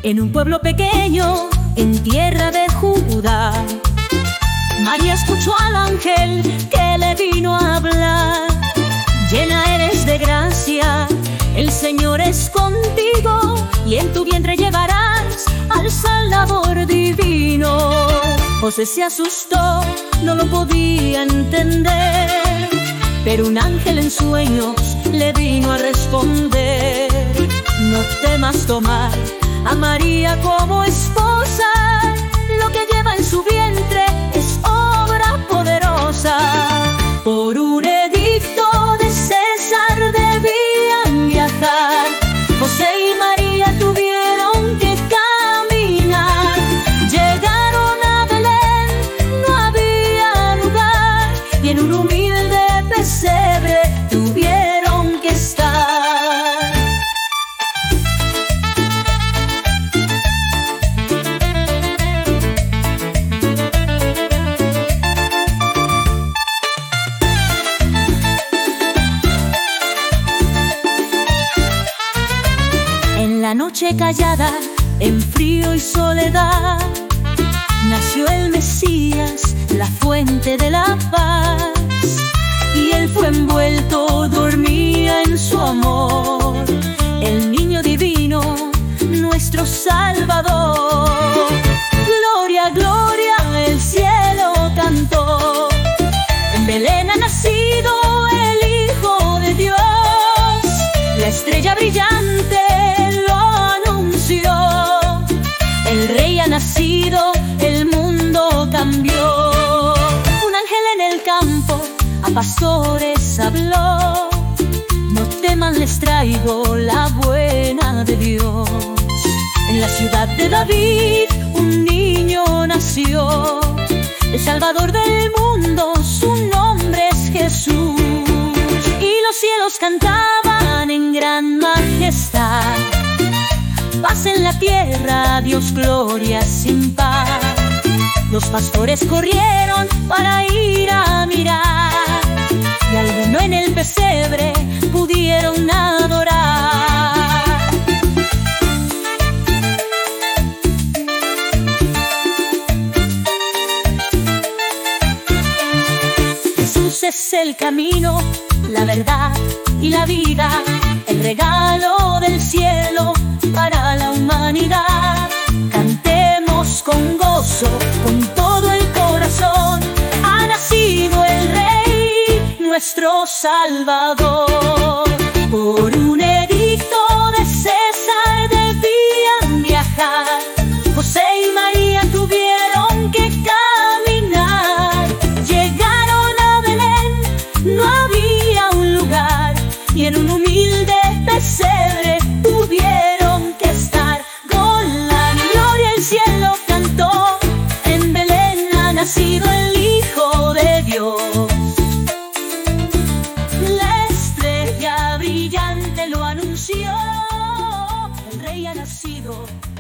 En un pueblo pequeño, en tierra de Judá, María escuchó al ángel que le vino a hablar. Llena eres de gracia, el Señor es contigo, y en tu vientre llevarás al Salvador divino. José se asustó, no lo podía entender, pero un ángel en sueños le vino a responder: no temas tomar a María como esposa, lo que lleva en su vientre es obra poderosa. Por un edicto de César debían viajar, José y María tuvieron que caminar. Llegaron a Belén, no había lugar, y en un humilde pesebre tuvieron que estar. La noche callada, en frío y soledad, nació el Mesías, la fuente de la paz. Y él fue envuelto, dormía en su amor, el niño divino, nuestro Salvador. Gloria, gloria, el cielo cantó, en Belén ha nacido el Hijo de Dios. La estrella brillante el rey ha nacido, el mundo cambió. Un ángel en el campo a pastores habló: no teman, les traigo la buena de Dios. En la ciudad de David un niño nació, el Salvador del mundo, su nombre es Jesús. Y los cielos cantaban en gran majestad: paz en la tierra, Dios gloria sin par. Los pastores corrieron para ir a mirar, y al verlo en el pesebre pudieron adorar. Jesús es el camino, la verdad y la vida, el regalo del cielo para la humanidad. Cantemos con gozo, con todo el corazón: ha nacido el Rey, nuestro Salvador. Por un edicto de César debían viajar, José y María tuvieron que caminar. Llegaron a Belén, no había un lugar, y en un humilde pesebre tuvieron que estar. Con la gloria el cielo cantó, en Belén ha nacido el Hijo de Dios. La estrella brillante lo anunció: el Rey ha nacido.